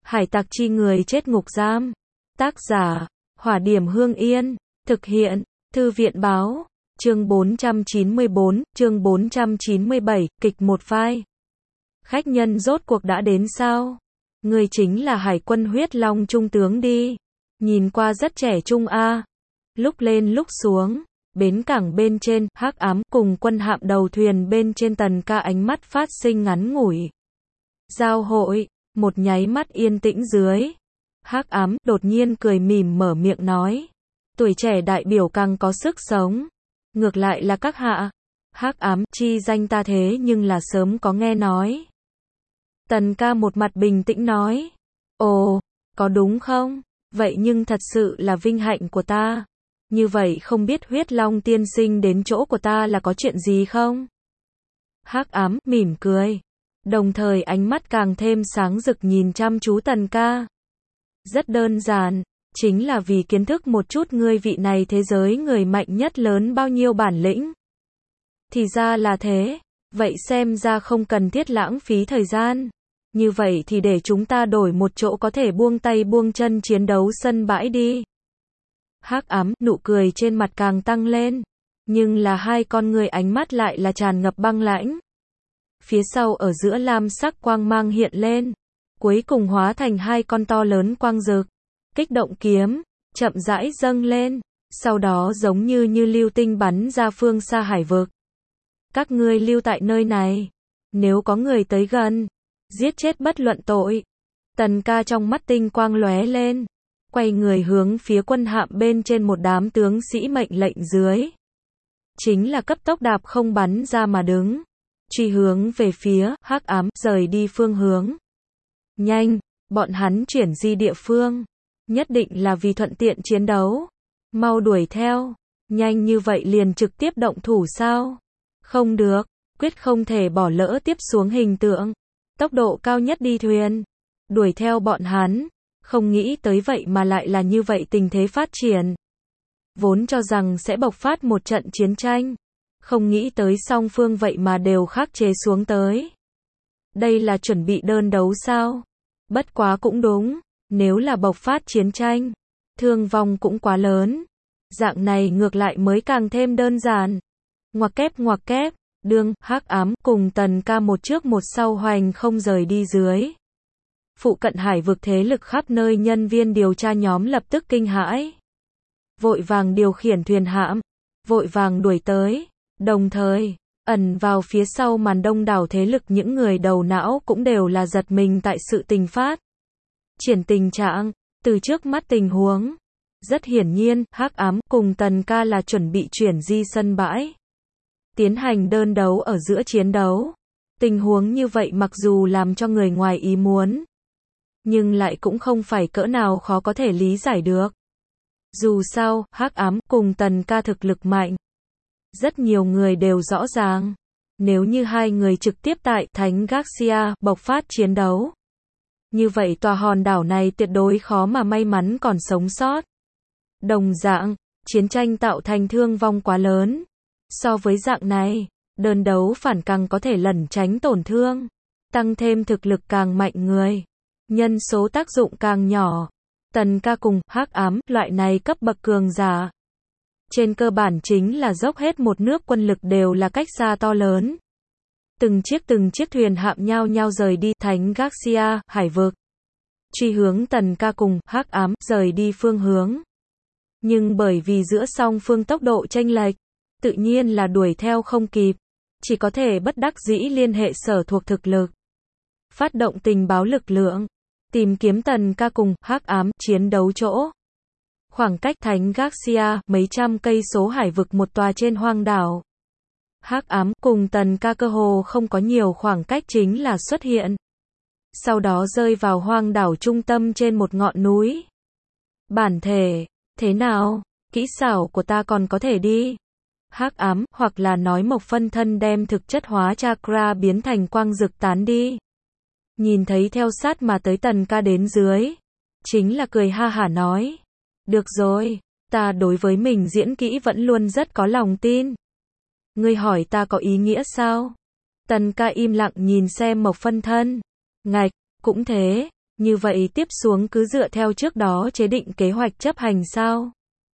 Hải tặc chi người chết ngục giam. Tác giả, Hỏa Điểm Hương Yên. Thực hiện, Thư viện báo. Chương 494, chương 497, kịch một vai. Khách nhân rốt cuộc đã đến sao? Người chính là Hải quân Huyết Long trung tướng đi. Nhìn qua rất trẻ trung a. Lúc lên lúc xuống, bến cảng bên trên, hắc ám cùng quân hạm đầu thuyền bên trên Tần Ca ánh mắt phát sinh ngắn ngủi. Giao hội, một nháy mắt yên tĩnh dưới. Hắc ám đột nhiên cười mỉm mở miệng nói. Tuổi trẻ đại biểu càng có sức sống. Ngược lại là các hạ. Hắc ám, chi danh ta thế nhưng là sớm có nghe nói. Tần Ca một mặt bình tĩnh nói. Ồ, có đúng không? Vậy nhưng thật sự là vinh hạnh của ta. Như vậy không biết Huyết Long tiên sinh đến chỗ của ta là có chuyện gì không? Hắc ám mỉm cười. Đồng thời ánh mắt càng thêm sáng rực nhìn chăm chú Tần Ca. Rất đơn giản, chính là vì kiến thức một chút ngươi vị này thế giới người mạnh nhất lớn bao nhiêu bản lĩnh. Thì ra là thế, vậy xem ra không cần thiết lãng phí thời gian. Như vậy thì để chúng ta đổi một chỗ có thể buông tay buông chân chiến đấu sân bãi đi. Hắc ám, nụ cười trên mặt càng tăng lên, nhưng là hai con người ánh mắt lại là tràn ngập băng lãnh. Phía sau ở giữa lam sắc quang mang hiện lên, cuối cùng hóa thành hai con to lớn quang rực. Kích động kiếm, chậm rãi dâng lên, sau đó giống như lưu tinh bắn ra phương xa hải vực. Các ngươi lưu tại nơi này, nếu có người tới gần, giết chết bất luận tội. Tần Ca trong mắt tinh quang lóe lên, quay người hướng phía quân hạm bên trên một đám tướng sĩ mệnh lệnh dưới. Chính là cấp tốc đạp không bắn ra mà đứng, truy hướng về phía hắc ám, rời đi phương hướng. Nhanh, bọn hắn chuyển di địa phương, nhất định là vì thuận tiện chiến đấu. Mau đuổi theo, nhanh như vậy liền trực tiếp động thủ sao? Không được, quyết không thể bỏ lỡ tiếp xuống hình tượng. Tốc độ cao nhất đi thuyền, đuổi theo bọn hắn, không nghĩ tới vậy mà lại là như vậy tình thế phát triển. Vốn cho rằng sẽ bộc phát một trận chiến tranh, không nghĩ tới song phương vậy mà đều khắc chế xuống tới. Đây là chuẩn bị đơn đấu sao? Bất quá cũng đúng, nếu là bộc phát chiến tranh, thương vong cũng quá lớn. Dạng này ngược lại mới càng thêm đơn giản. Ngoặc kép, đương, hắc ám cùng Tần Ca một trước một sau hoành không rời đi dưới. Phụ cận hải vực thế lực khắp nơi nhân viên điều tra nhóm lập tức kinh hãi. Vội vàng điều khiển thuyền hạm, vội vàng đuổi tới, đồng thời, ẩn vào phía sau màn đông đảo thế lực những người đầu não cũng đều là giật mình tại sự tình phát. Triển tình trạng, từ trước mắt tình huống. Rất hiển nhiên, hắc ám cùng Tần Ca là chuẩn bị chuyển di sân bãi. Tiến hành đơn đấu ở giữa chiến đấu. Tình huống như vậy mặc dù làm cho người ngoài ý muốn, nhưng lại cũng không phải cỡ nào khó có thể lý giải được. Dù sao, hắc ám cùng Tần Ca thực lực mạnh. Rất nhiều người đều rõ ràng. Nếu như hai người trực tiếp tại Thánh Garcia bộc phát chiến đấu, như vậy tòa hòn đảo này tuyệt đối khó mà may mắn còn sống sót. Đồng dạng, chiến tranh tạo thành thương vong quá lớn. So với dạng này, đơn đấu phản càng có thể lẩn tránh tổn thương, tăng thêm thực lực càng mạnh người, nhân số tác dụng càng nhỏ. Tần Ca cùng hắc ám, loại này cấp bậc cường giả, trên cơ bản chính là dốc hết một nước quân lực đều là cách xa to lớn. Từng chiếc thuyền hạm nhao nhao rời đi Thánh Garcia, hải vực. Truy hướng Tần Ca cùng hắc ám, rời đi phương hướng. Nhưng bởi vì giữa song phương tốc độ chênh lệch, tự nhiên là đuổi theo không kịp. Chỉ có thể bất đắc dĩ liên hệ sở thuộc thực lực. Phát động tình báo lực lượng. Tìm kiếm Tần Ca cùng hắc ám chiến đấu chỗ. Khoảng cách Thánh Garcia mấy trăm cây số hải vực một tòa trên hoang đảo. Hắc ám cùng Tần Ca cơ hồ không có nhiều khoảng cách chính là xuất hiện. Sau đó rơi vào hoang đảo trung tâm trên một ngọn núi. Bản thể, thế nào? Kỹ xảo của ta còn có thể đi. Hắc ám, hoặc là nói Mộc phân thân đem thực chất hóa chakra biến thành quang rực tán đi. Nhìn thấy theo sát mà tới Tần Ca đến dưới, chính là cười ha hả nói. Được rồi, ta đối với mình diễn kỹ vẫn luôn rất có lòng tin. Ngươi hỏi ta có ý nghĩa sao? Tần Ca im lặng nhìn xem Mộc phân thân. Ngạch, cũng thế, Như vậy tiếp xuống cứ dựa theo trước đó chế định kế hoạch chấp hành sao?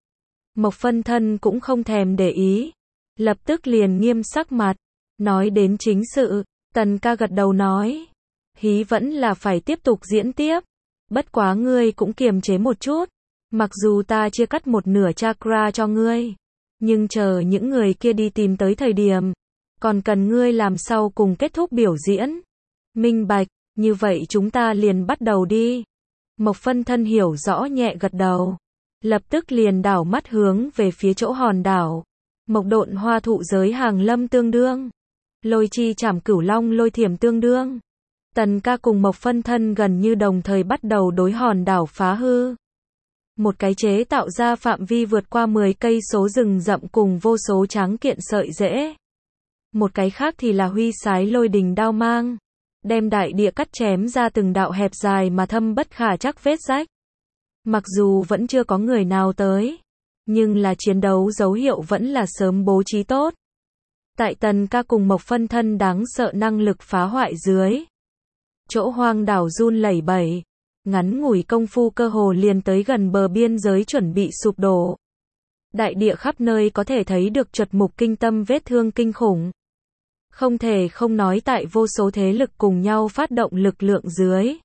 Mộc Phân Thân cũng không thèm để ý, lập tức liền nghiêm sắc mặt, nói đến chính sự. Tần ca gật đầu nói, hí vẫn là phải tiếp tục diễn tiếp, bất quá ngươi cũng kiềm chế một chút, mặc dù ta chia cắt một nửa chakra cho ngươi, nhưng chờ những người kia đi tìm tới thời điểm, còn cần ngươi làm sau cùng kết thúc biểu diễn. Minh bạch, như vậy chúng ta liền bắt đầu đi. Mộc Phân Thân hiểu rõ nhẹ gật đầu, lập tức liền đảo mắt hướng về phía chỗ hòn đảo. Mộc Độn Hoa thụ giới hàng lâm tương đương, Lôi Chi Trảm Cửu Long lôi thiểm tương đương. Tần ca cùng Mộc Phân Thân gần như đồng thời bắt đầu đối hòn đảo phá hư. Một cái chế tạo ra phạm vi vượt qua 10 cây số rừng rậm cùng vô số tráng kiện sợi rễ. Một cái khác thì là huy sái lôi đình đao mang, đem đại địa cắt chém ra từng đạo hẹp dài mà thâm bất khả trắc vết rách. Mặc dù vẫn chưa có người nào tới, nhưng là chiến đấu dấu hiệu vẫn là sớm bố trí tốt. Tại Tần ca cùng Mộc Phân Thân đáng sợ năng lực phá hoại dưới, chỗ hoang đảo run lẩy bẩy, ngắn ngủi công phu cơ hồ liền tới gần bờ biên giới chuẩn bị sụp đổ. Đại địa khắp nơi có thể thấy được chật mục kinh tâm vết thương kinh khủng. Không thể không nói tại vô số thế lực cùng nhau phát động lực lượng dưới,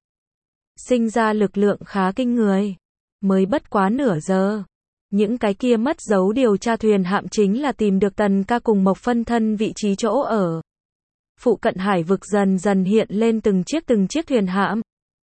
sinh ra lực lượng khá kinh người. Mới bất quá nửa giờ, những cái kia mất dấu điều tra thuyền hạm chính là tìm được Tần ca cùng Mộc Phân Thân vị trí chỗ ở. Phụ cận hải vực dần dần hiện lên từng chiếc thuyền hạm.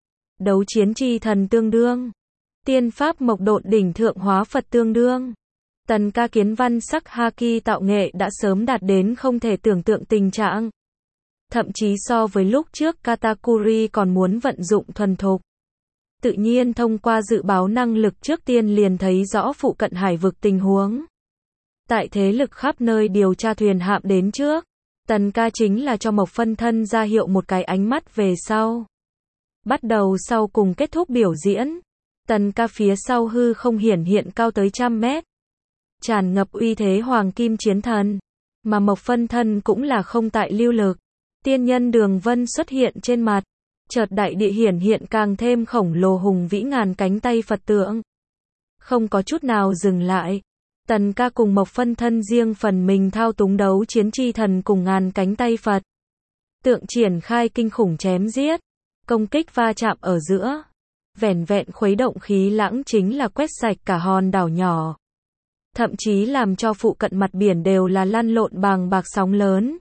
Đấu chiến chi thần tương đương, tiên pháp Mộc Độn đỉnh thượng hóa Phật tương đương. Tần ca kiến văn sắc haki tạo nghệ đã sớm đạt đến không thể tưởng tượng tình trạng. Thậm chí so với lúc trước Katakuri còn muốn vận dụng thuần thục. Tự nhiên thông qua dự báo năng lực trước tiên liền thấy rõ phụ cận hải vực tình huống. Tại thế lực khắp nơi điều tra thuyền hạm đến trước, Tần ca chính là cho Mộc Phân Thân ra hiệu một cái ánh mắt về sau. Bắt đầu sau cùng kết thúc biểu diễn, Tần ca phía sau hư không hiện cao tới 100 mét. Tràn ngập uy thế hoàng kim chiến thần, mà Mộc Phân Thân cũng là không tại lưu lực. Tiên nhân đường vân xuất hiện trên mặt, chợt đại địa hiện càng thêm khổng lồ hùng vĩ ngàn cánh tay Phật tượng. Không có chút nào dừng lại, Tần ca cùng Mộc Phân Thân riêng phần mình thao túng đấu chiến chi thần cùng ngàn cánh tay Phật tượng triển khai kinh khủng chém giết, công kích va chạm ở giữa, vẻn vẹn khuấy động khí lãng chính là quét sạch cả hòn đảo nhỏ. Thậm chí làm cho phụ cận mặt biển đều là lăn lộn bàng bạc sóng lớn.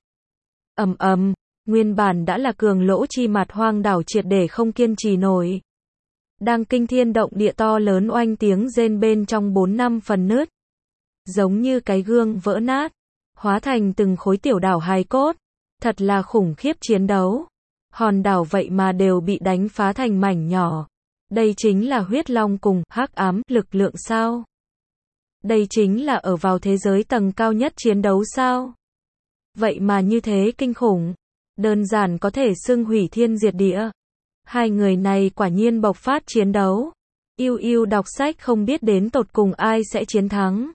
Ầm ầm, nguyên bản đã là cường lỗ chi mặt hoang đảo triệt để không kiên trì nổi. Đang kinh thiên động địa to lớn oanh tiếng rên bên trong 4-5 phần nứt. Giống như cái gương vỡ nát, hóa thành từng khối tiểu đảo hài cốt. Thật là khủng khiếp chiến đấu. Hòn đảo vậy mà đều bị đánh phá thành mảnh nhỏ. Đây chính là huyết long cùng hắc ám lực lượng sao? Đây chính là ở vào thế giới tầng cao nhất chiến đấu sao? Vậy mà như thế kinh khủng, đơn giản có thể xưng hủy thiên diệt địa. Hai người này quả nhiên bộc phát chiến đấu. Yêu đọc sách không biết đến tột cùng ai sẽ chiến thắng.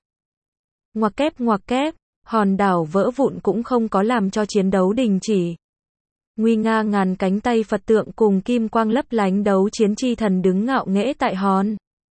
Ngoặc kép, hòn đảo vỡ vụn cũng không có làm cho chiến đấu đình chỉ. Nguy nga ngàn cánh tay Phật tượng cùng kim quang lấp lánh đấu chiến chi thần đứng ngạo nghễ tại hòn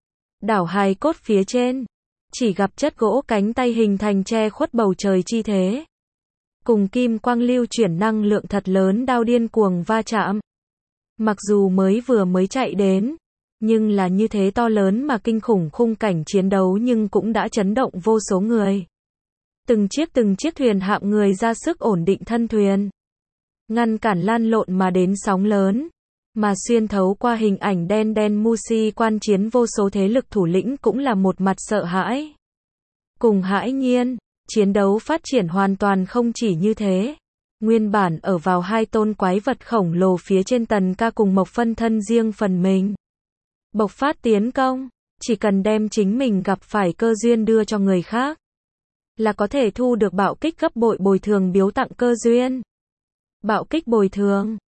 đảo hài cốt phía trên. Chỉ gặp chất gỗ cánh tay hình thành che khuất bầu trời chi thế. Cùng kim quang lưu chuyển năng lượng thật lớn đao điên cuồng va chạm. Mặc dù mới chạy đến, nhưng là như thế to lớn mà kinh khủng khung cảnh chiến đấu nhưng cũng đã chấn động vô số người. Từng chiếc thuyền hạm người ra sức ổn định thân thuyền, ngăn cản lan lộn mà đến sóng lớn, mà xuyên thấu qua hình ảnh đen Musi quan chiến vô số thế lực thủ lĩnh cũng là một mặt sợ hãi. Cùng hãi nhiên, chiến đấu phát triển hoàn toàn không chỉ như thế. Nguyên bản ở vào hai tôn quái vật khổng lồ phía trên Tần ca cùng Mộc Phân Thân riêng phần mình bộc phát tiến công, chỉ cần đem chính mình gặp phải cơ duyên đưa cho người khác, là có thể thu được bạo kích gấp bội bồi thường biếu tặng cơ duyên. Bạo kích bồi thường,